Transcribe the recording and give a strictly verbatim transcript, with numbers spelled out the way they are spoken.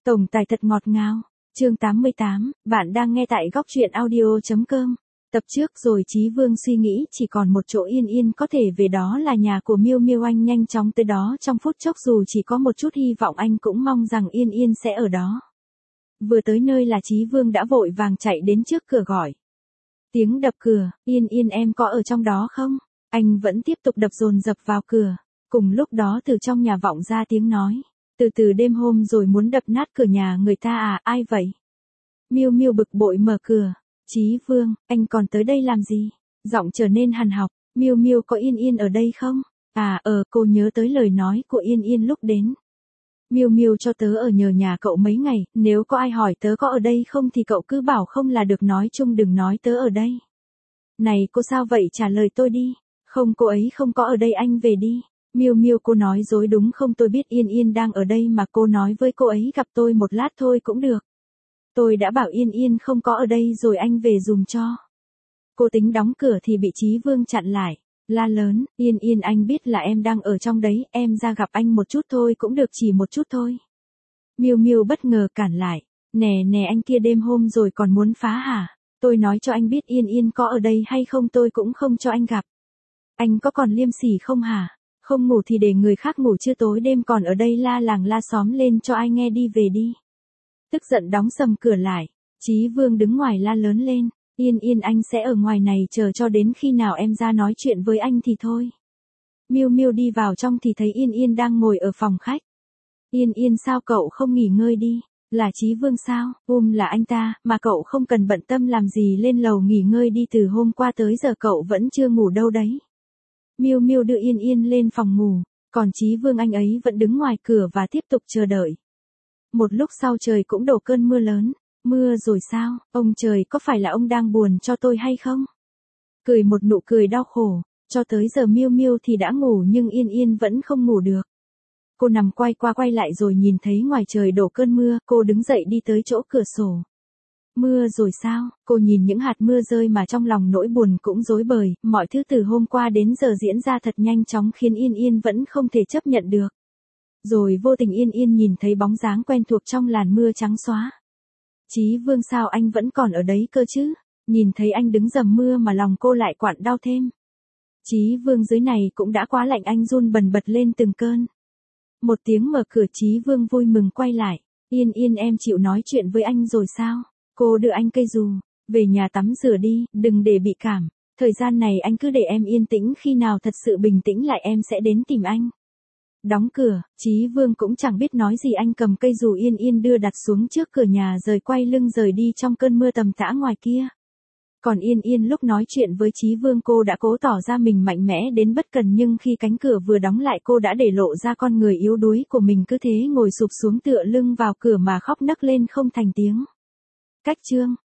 Tổng tài thật ngọt ngào. Chương tám mươi tám, bạn đang nghe tại góc truyện audio chấm com. Tập trước rồi Chí Vương suy nghĩ chỉ còn một chỗ yên yên có thể về, đó là nhà của Miêu Miêu. Anh nhanh chóng tới đó trong phút chốc, dù chỉ có một chút hy vọng anh cũng mong rằng yên yên sẽ ở đó. Vừa tới nơi là Chí Vương đã vội vàng chạy đến trước cửa gọi. Tiếng đập cửa, yên yên em có ở trong đó không? Anh vẫn tiếp tục đập dồn dập vào cửa. Cùng lúc đó từ trong nhà vọng ra tiếng nói. Từ từ đêm hôm rồi muốn đập nát cửa nhà người ta à, ai vậy? Miêu Miêu bực bội mở cửa. Chí Vương, anh còn tới đây làm gì? Giọng trở nên hằn học. Miêu Miêu có Yên Yên ở đây không? À ờ, cô nhớ tới lời nói của Yên Yên lúc đến. Miêu Miêu cho tớ ở nhờ nhà cậu mấy ngày, nếu có ai hỏi tớ có ở đây không thì cậu cứ bảo không là được, nói chung đừng nói tớ ở đây. Này cô sao vậy, trả lời tôi đi. Không, cô ấy không có ở đây, anh về đi. Miêu Miêu, cô nói dối đúng không? Tôi biết Yên Yên đang ở đây mà, cô nói với cô ấy gặp tôi một lát thôi cũng được. Tôi đã bảo Yên Yên không có ở đây rồi, anh về dùm cho. Cô tính đóng cửa thì bị Chí Vương chặn lại, la lớn, Yên Yên, anh biết là em đang ở trong đấy, em ra gặp anh một chút thôi cũng được, chỉ một chút thôi. Miêu Miêu bất ngờ cản lại, nè nè anh kia, đêm hôm rồi còn muốn phá hả? Tôi nói cho anh biết Yên Yên có ở đây hay không tôi cũng không cho anh gặp. Anh có còn liêm sỉ không hả? Không ngủ thì để người khác ngủ chứ, tối đêm còn ở đây la làng la xóm lên cho ai nghe, đi về đi. Tức giận đóng sầm cửa lại, Chí Vương đứng ngoài la lớn lên, Yên Yên, anh sẽ ở ngoài này chờ cho đến khi nào em ra nói chuyện với anh thì thôi. Miêu Miêu đi vào trong thì thấy Yên Yên đang ngồi ở phòng khách. Yên Yên, sao cậu không nghỉ ngơi đi? Là Chí Vương sao? Um là anh ta, mà cậu không cần bận tâm làm gì, lên lầu nghỉ ngơi đi, từ hôm qua tới giờ cậu vẫn chưa ngủ đâu đấy. Miêu Miêu đưa Yên Yên lên phòng ngủ, còn Chí Vương anh ấy vẫn đứng ngoài cửa và tiếp tục chờ đợi. Một lúc sau trời cũng đổ cơn mưa lớn. Mưa rồi sao? Ông trời, có phải là ông đang buồn cho tôi hay không? Cười một nụ cười đau khổ. Cho tới giờ Miêu Miêu thì đã ngủ nhưng Yên Yên vẫn không ngủ được. Cô nằm quay qua quay lại rồi nhìn thấy ngoài trời đổ cơn mưa, cô đứng dậy đi tới chỗ cửa sổ. Mưa rồi sao? Cô nhìn những hạt mưa rơi mà trong lòng nỗi buồn cũng rối bời, mọi thứ từ hôm qua đến giờ diễn ra thật nhanh chóng khiến Yên Yên vẫn không thể chấp nhận được. Rồi vô tình Yên Yên nhìn thấy bóng dáng quen thuộc trong làn mưa trắng xóa. Chí Vương, sao anh vẫn còn ở đấy cơ chứ? Nhìn thấy anh đứng dầm mưa mà lòng cô lại quặn đau thêm. Chí Vương, dưới này cũng đã quá lạnh, anh run bần bật lên từng cơn. Một tiếng mở cửa, Chí Vương vui mừng quay lại. Yên Yên, em chịu nói chuyện với anh rồi sao? Cô đưa anh cây dù, về nhà tắm rửa đi, đừng để bị cảm. Thời gian này anh cứ để em yên tĩnh, khi nào thật sự bình tĩnh lại em sẽ đến tìm anh. Đóng cửa, Chí Vương cũng chẳng biết nói gì, anh cầm cây dù Yên Yên đưa đặt xuống trước cửa nhà rồi quay lưng rời đi trong cơn mưa tầm tã ngoài kia. Còn Yên Yên lúc nói chuyện với Chí Vương, cô đã cố tỏ ra mình mạnh mẽ đến bất cần, nhưng khi cánh cửa vừa đóng lại cô đã để lộ ra con người yếu đuối của mình, cứ thế ngồi sụp xuống tựa lưng vào cửa mà khóc nấc lên không thành tiếng. Cách chương